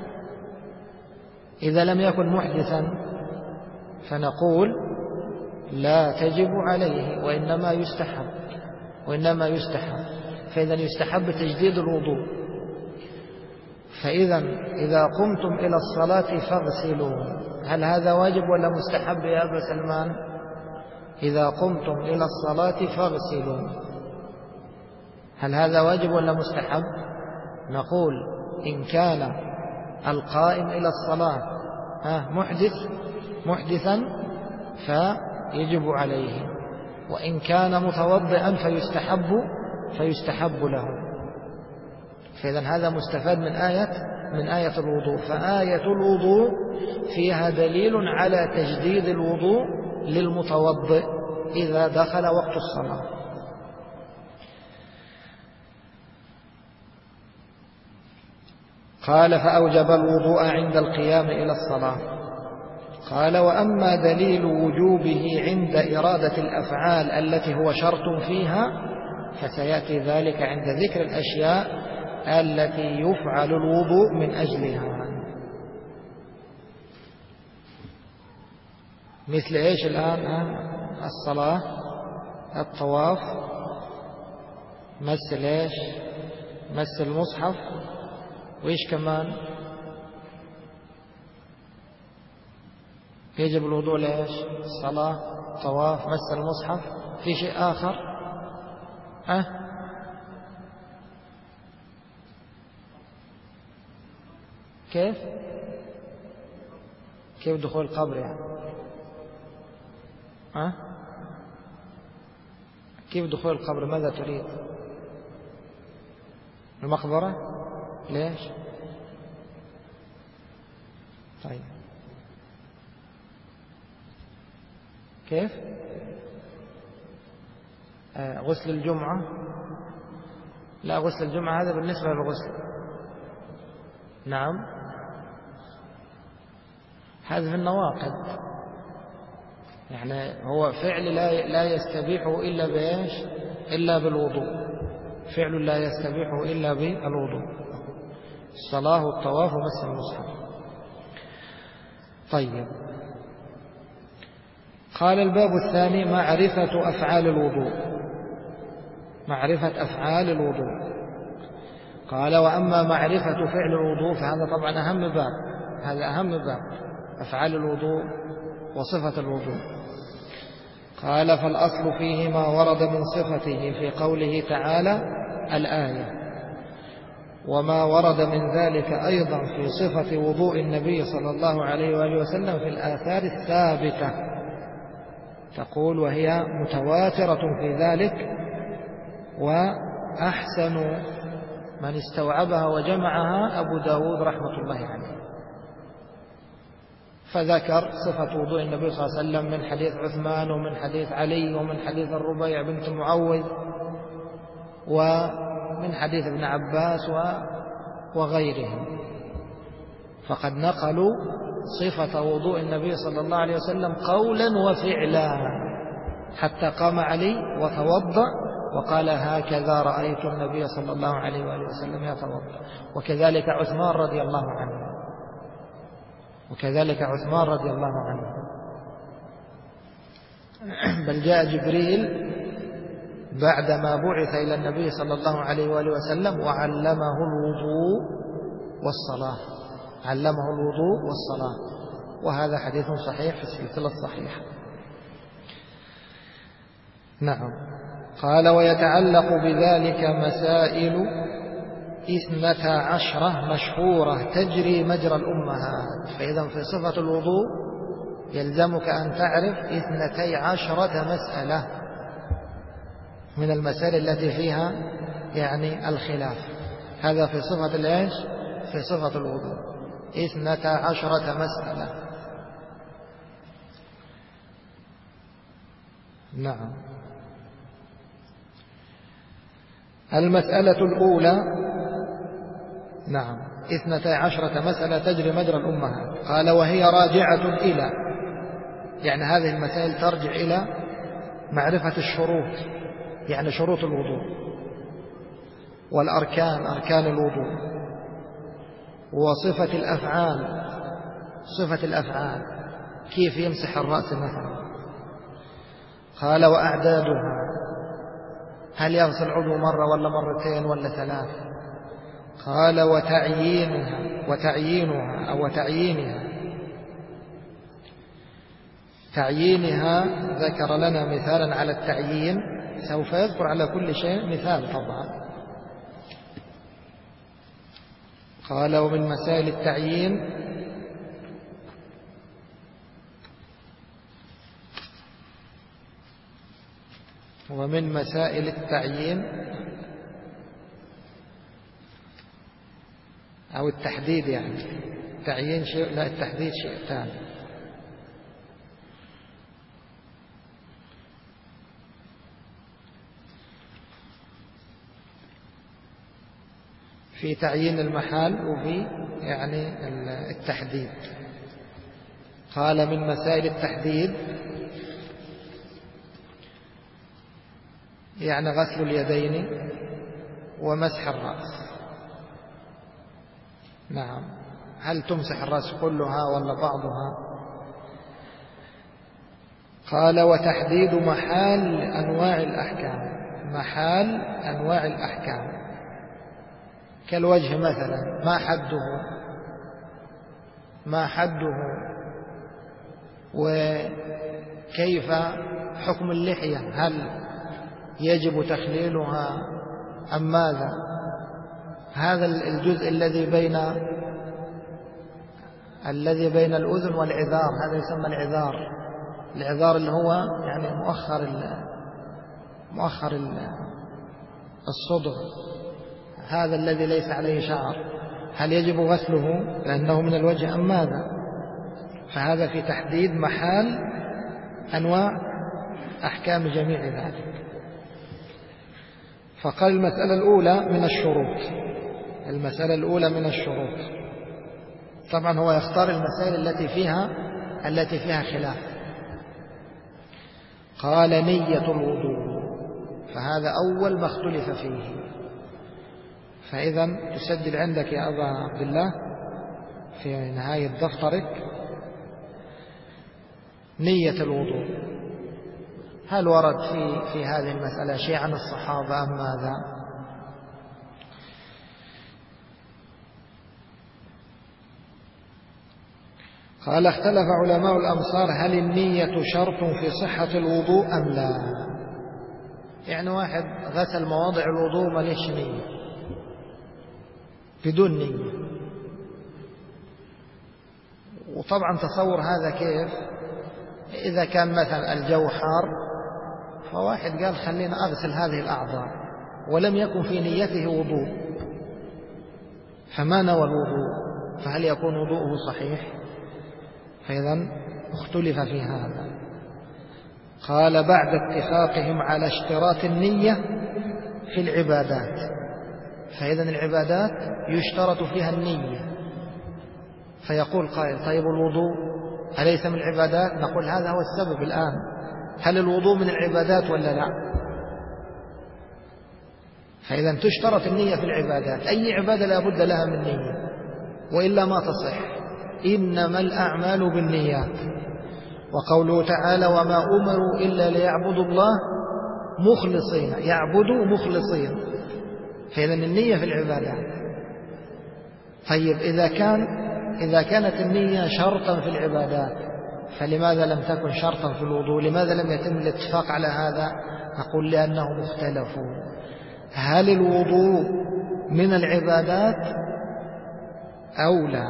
Speaker 1: إذا لم يكن محدثا فنقول لا تجب عليه وإنما يستحب. فإذا يستحب تجديد الوضوء. فإذا إذا قمتم إلى الصلاة فاغسلوا، هل هذا واجب ولا مستحب يا أبا سلمان؟ إذا قمتم إلى الصلاة فاغسلوا، هل هذا واجب ولا مستحب؟ نقول إن كان القائم إلى الصلاة محدثا فيجب عليه، وإن كان متوضئا فيستحب له. فإذا هذا مستفاد من آية الوضوء. فآية الوضوء فيها دليل على تجديد الوضوء للمتوضئ إذا دخل وقت الصلاة. قال فأوجب الوضوء عند القيام إلى الصلاة. قال: وأما دليل وجوبه عند إرادة الأفعال التي هو شرط فيها فسيأتي ذلك عند ذكر الأشياء التي يفعل الوضوء من أجلها. مثل إيش الآن؟ الصلاة، الطواف، مس إيش؟ مس المصحف، وإيش كمان يجب الوضوء لإيش؟ الصلاة، طواف، مس المصحف. في شيء آخر؟ كيف دخول القبر يعني؟ كيف دخول القبر؟ ماذا تريد؟ المقبرة؟ ليش؟ طيب كيف؟ غسل الجمعة؟ لا، غسل الجمعة هذا بالنسبة للغسل. نعم، هذا في النواقض، يعني هو فعل لا يستبيحه إلا بإيش؟ إلا بالوضوء. فعل لا يستبيحه إلا بالوضوء: الصلاة والطواف ومس المصحف. طيب، قال: الباب الثاني معرفة أفعال الوضوء. معرفة أفعال الوضوء. قال: وأما معرفة فعل الوضوء فهذا طبعا أهم باب، هذا أهم باب، أفعال الوضوء وصفة الوضوء. قال: فالأصل فيه ما ورد من صفته في قوله تعالى الآية، وما ورد من ذلك أيضا في صفة وضوء النبي صلى الله عليه وآله وسلم في الآثار الثابتة، تقول وهي متواترة في ذلك، وأحسن من استوعبها وجمعها أبو داود رحمة الله عليه. فذكر صفة وضوء النبي صلى الله عليه وسلم من حديث عثمان، ومن حديث علي، ومن حديث الربيع بنت معوذ، ومن حديث ابن عباس وغيرهم. فقد نقلوا صفة وضوء النبي صلى الله عليه وسلم قولا وفعلا، حتى قام علي وتوضأ وقال: هكذا رأيت النبي صلى الله عليه وآله وسلم يتوضأ. وكذلك عثمان رضي الله عنه، وكذلك عثمان رضي الله عنه. بل جاء جبريل بعدما بعث إلى النبي صلى الله عليه وآله وسلم وعلمه الوضوء والصلاة، علمه الوضوء والصلاة، وهذا حديث صحيح في السلسلة الصحيحة. نعم. قال: ويتعلق بذلك مسائل 12 مشهورة تجري مجرى الأمهات. فإذا في صفة الوضوء يلزمك أن تعرف 12 مسألة من المسائل التي فيها يعني الخلاف. هذا في صفة الإيش؟ في صفة الوضوء 12 مسألة. نعم. المسألة الأولى، نعم، 12 مسألة تجري مجرى الأمهات. قال: وهي راجعة إلى، يعني هذه المسائل ترجع إلى معرفة الشروط، يعني شروط الوضوء، والأركان، أركان الوضوء، وصفة الأفعال، صفة الأفعال، كيف يمسح الرأس مثلا. قال: وأعدادها، هل يغسل عضو مرة ولا مرتين ولا 3. قال: وتعيينها تعيينها ذكر لنا مثالا على التعيين، سوف يذكر على كل شيء مثال طبعا. قال: ومن مسائل التعيين أو التحديد، يعني التعيين شيء، لا التحديد شيء ثاني. في تعيين المحال وفي يعني التحديد. قال من مسائل التحديد يعني غسل اليدين ومسح الرأس. نعم، هل تمسح الرأس كلها ولا بعضها؟ قال وتحديد محال أنواع الأحكام، محال أنواع الأحكام كالوجه مثلا، ما حده وكيف حكم اللحية، هل يجب تخليلها أم ماذا؟ هذا الجزء الذي بين الأذن والعذار، هذا يسمى العذار اللي هو يعني مؤخر الصدغ، هذا الذي ليس عليه شعر، هل يجب غسله لأنه من الوجه أم ماذا؟ فهذا في تحديد محال أنواع أحكام جميع ذلك. فقال المسألة الأولى من الشروط. طبعا هو يختار المسائل التي فيها خلاف. قال نية الوضوء، فهذا أول ما اختلف فيه. فإذا تسجل عندك يا أبا عبد الله في نهاية دفترك نية الوضوء، هل ورد في هذه المسألة شيء عن الصحابة أم ماذا؟ قال اختلف علماء الأمصار هل النية شرط في صحة الوضوء أم لا؟ يعني واحد غسل مواضع الوضوء ما ليش نية، بدون نية، وطبعا تصور هذا كيف؟ إذا كان مثلا الجو حار فواحد قال خلينا أغسل هذه الأعضاء ولم يكن في نيته وضوء، فما نوى الوضوء، فهل يكون وضوءه صحيح؟ فإذا اختلف في هذا. قال بعد اتفاقهم على اشتراط النية في العبادات، فإذا العبادات يشترط فيها النية. فيقول قائل طيب الوضوء أليس من العبادات؟ نقول هذا هو السبب الآن، هل الوضوء من العبادات ولا لا؟ فإذا تشترط النية في العبادات، أي عبادة لا بد لها من نية وإلا ما تصح، إنما الأعمال بالنيات. وقوله تعالى وما أمروا إلا ليعبدوا الله مخلصين، يعبدوا مخلصين، فإذا النية في العبادات. طيب إذا كانت النية شرطا في العبادات فلماذا لم تكن شرطا في الوضوء؟ لماذا لم يتم الاتفاق على هذا؟ نقول لأنهم اختلفوا هل الوضوء من العبادات أو لا.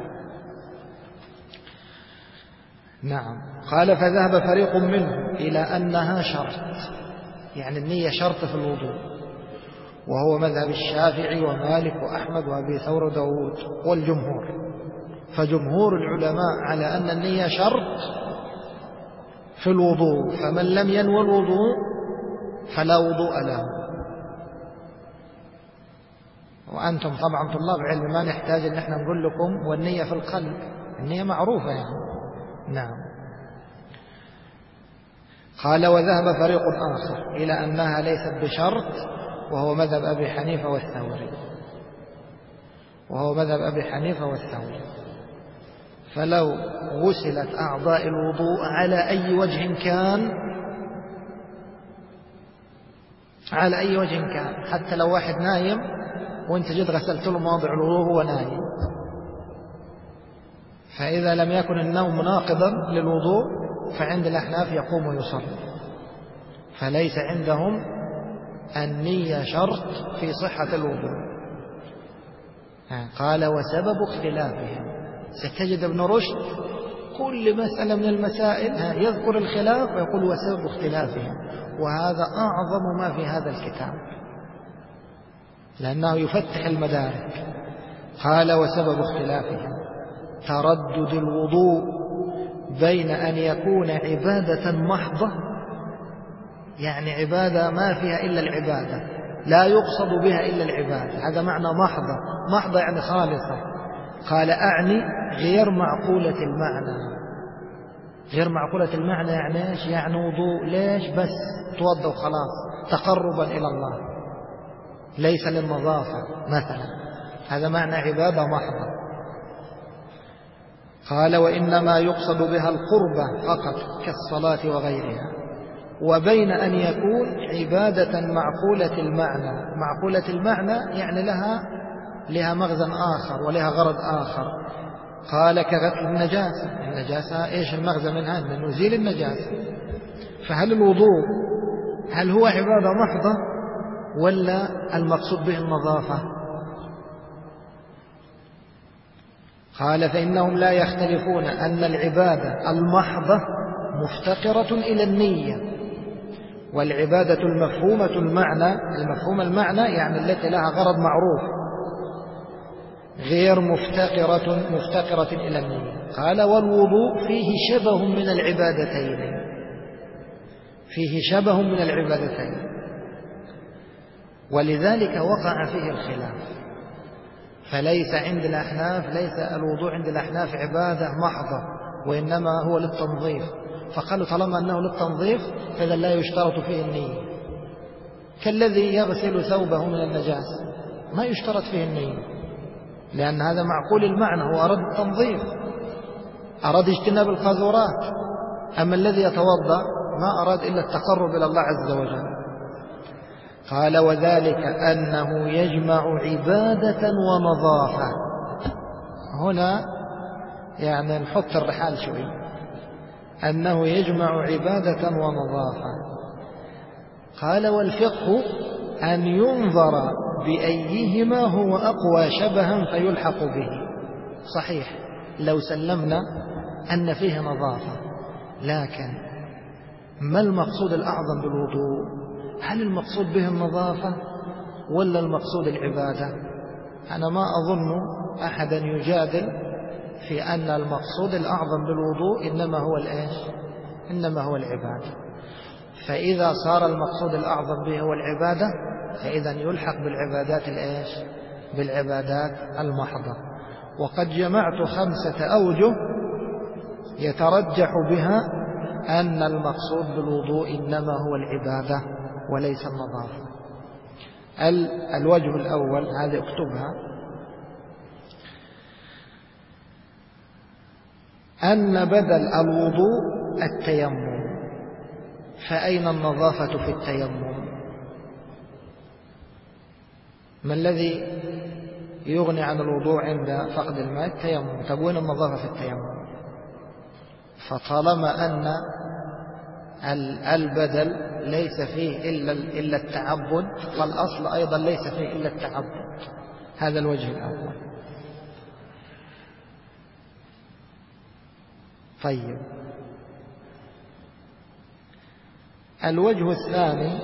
Speaker 1: نعم. قال فذهب فريق منهم إلى أنها شرط، يعني النية شرط في الوضوء، وهو مذهب الشافعي ومالك وأحمد وأبي ثور وداود والجمهور. فجمهور العلماء على أن النية شرط في الوضوء، فمن لم ينوي الوضوء فلا وضوء له. وأنتم طبعا طلاب علم ما نحتاج أن احنا نقول لكم والنية في القلب، النية معروفة يعني. نعم. قال وذهب فريق آخر إلى أنها ليست بشرط، وهو مذهب أبي حنيفة والثوري. فلو غسلت أعضاء الوضوء على أي وجه كان، حتى لو واحد نايم وانت جد غسلت له مواضع الوضوء وهو نايم، فإذا لم يكن النوم ناقضا للوضوء فعند الأحناف يقوم ويصلي، فليس عندهم النية شرط في صحة الوضوء. قال وسبب اختلافهم، ستجد ابن رشد كل مسألة من المسائل يذكر الخلاف ويقول وسبب اختلافهم، وهذا أعظم ما في هذا الكتاب لأنه يفتح المدارك. قال وسبب اختلافهم تردد الوضوء بين أن يكون عبادة محضة، يعني عبادة ما فيها إلا العبادة، لا يقصد بها إلا العبادة، هذا معنى محضة يعني خالصة. قال أعني غير معقولة المعنى، غير معقولة المعنى يعني إيش؟ يعني وضوء ليش بس توضأ وخلاص، تقربا إلى الله ليس للنظافة مثلا، هذا معنى عبادة محضة. قال وإنما يقصد بها القربة فقط كالصلاة وغيرها، وبين أن يكون عبادة معقولة المعنى. معقولة المعنى يعني لها مغزى آخر ولها غرض آخر. قال كغسل النجاسة. النجاسة إيش المغزى منها؟ أن نزيل النجاسة. فهل الوضوء هل هو عبادة محضة ولا المقصود به النظافة؟ قال فإنهم لا يختلفون أن العبادة المحضة مفتقرة إلى النية، والعبادة المفهومة المعنى يعني التي لها غرض معروف غير مفتقرة إلى النية. قال والوضوء فيه شبه من العبادتين، ولذلك وقع فيه الخلاف. فليس عند الأحناف، ليس الوضوء عند الأحناف عبادة محضة، وإنما هو للتنظيف. فقالوا طالما أنه للتنظيف فإذا لا يشترط فيه النية، كالذي يغسل ثوبه من النجاسة ما يشترط فيه النية، لأن هذا معقول المعنى، هو أراد التنظيف، أراد اجتناب القاذورات. أما الذي يتوضأ ما أراد إلا التقرب إلى الله عز وجل. قال وذلك أنه يجمع عبادة ونظافة. هنا يعني نحط الرحال شوي، أنه يجمع عبادة ونظافة. قال والفقه أن ينظر بأيهما هو أقوى شبها فيلحق به. صحيح لو سلمنا أن فيه نظافة، لكن ما المقصود الأعظم بالوضوء؟ هل المقصود به النظافة ولا المقصود العبادة؟ أنا ما أظن أحدا يجادل في أن المقصود الأعظم بالوضوء إنما هو العبادة. فإذا صار المقصود الأعظم به هو العبادة فإذا يلحق بالعبادات المحضة. وقد جمعت 5 أوجه يترجح بها أن المقصود بالوضوء إنما هو العبادة وليس النظافة. الوجه الأول، هذه اكتبها، أن بدل الوضوء التيمم. فأين النظافة في التيمم؟ ما الذي يغني عن الوضوء عند فقد الماء؟ التيمم. طب وين النظافة في التيمم؟ فطالما أن البدل ليس فيه إلا التعبد، فالأصل أيضا ليس فيه إلا التعبد. هذا الوجه الأول. طيب الوجه الثاني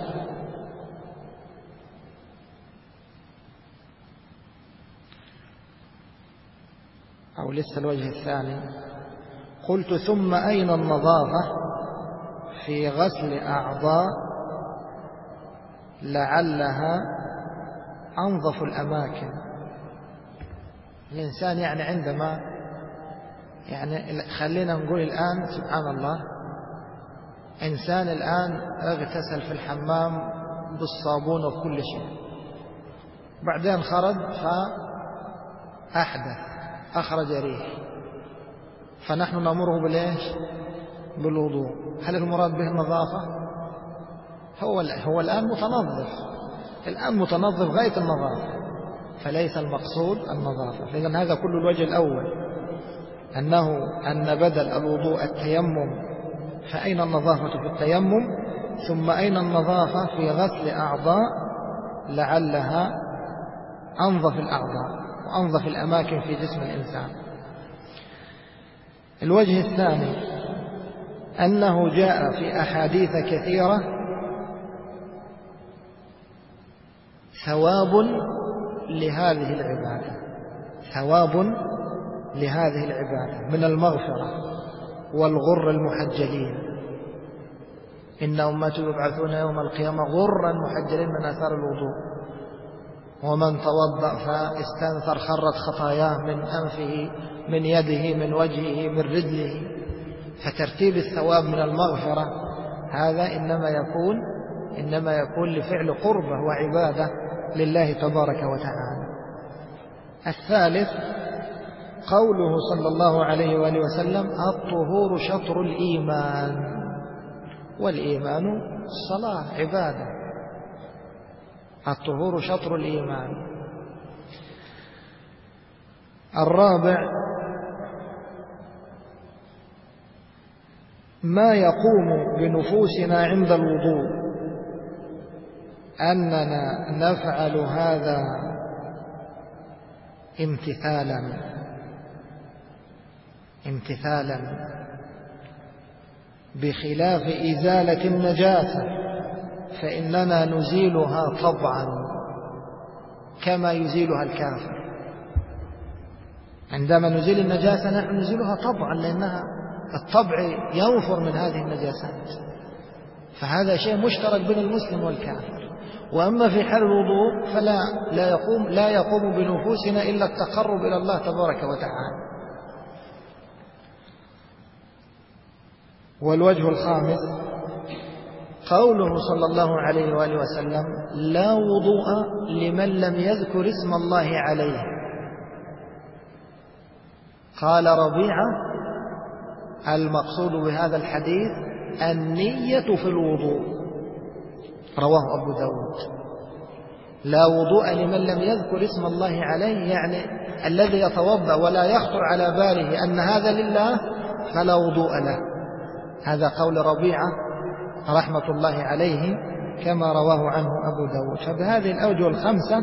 Speaker 1: أو لسه الوجه الثاني. قلت ثم أين النظافة في غسل أعضاء لعلها أنظف الأماكن. الإنسان يعني عندما خلينا نقول الآن سبحان الله، إنسان الآن اغتسل في الحمام بالصابون وكل شيء، بعدين خرج فأحدث أخرج ريح، فنحن نأمره بالوضوء. هل المراد به النظافة؟ هو الآن متنظف غاية النظافة، فليس المقصود النظافة. فإذن هذا كل الوجه الأول، أن بدل الوضوء التيمم. فأين النظافة في التيمم؟ ثم أين النظافة في غسل أعضاء لعلها أنظف الأعضاء وأنظف الأماكن في جسم الإنسان. الوجه الثاني أنه جاء في أحاديث كثيرة ثواب لهذه العبادة من المغفرة والغر المحجلين. إن أمتي يبعثون يوم القيامة غرا محجلين من آثار الوضوء، ومن توضأ فاستنثر خرت خطاياه من أنفه من يده من وجهه من رجله. فترتيب الثواب من المغفرة هذا إنما يكون لفعل قربة وعبادة لله تبارك وتعالى. الثالث قوله صلى الله عليه وآله وسلم: الطهور شطر الإيمان، والإيمان الصلاة عبادة. الطهور شطر الإيمان. الرابع ما يقوم بنفوسنا عند الوضوء أننا نفعل هذا امتثالا بخلاف إزالة النجاسة، فإننا نزيلها طبعا كما يزيلها الكافر. عندما نزيل النجاسة نحن نزيلها طبعا، لأنها الطبع ينفر من هذه النجاسات، فهذا شيء مشترك بين المسلم والكافر. وأما في حال الوضوء فلا لا يقوم بنفوسنا إلا التقرب إلى الله تبارك وتعالى. والوجه الخامس قوله صلى الله عليه وآله وسلم: لا وضوء لمن لم يذكر اسم الله عليه. قال ربيعة: المقصود بهذا الحديث النية في الوضوء، رواه أبو داود. لا وضوء لمن لم يذكر اسم الله عليه، يعني الذي يتوضأ ولا يخطر على باله أن هذا لله فلا وضوء له. هذا قول ربيعة رحمة الله عليه كما رواه عنه أبو داود. فبهذه الأوجه الخمسة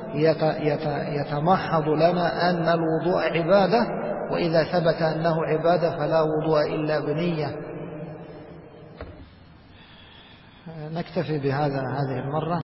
Speaker 1: يتمحض لنا أن الوضوء عبادة، وإذا ثبت أنه عبادة فلا وضوء إلا بنية. نكتفي بهذا هذه المرة.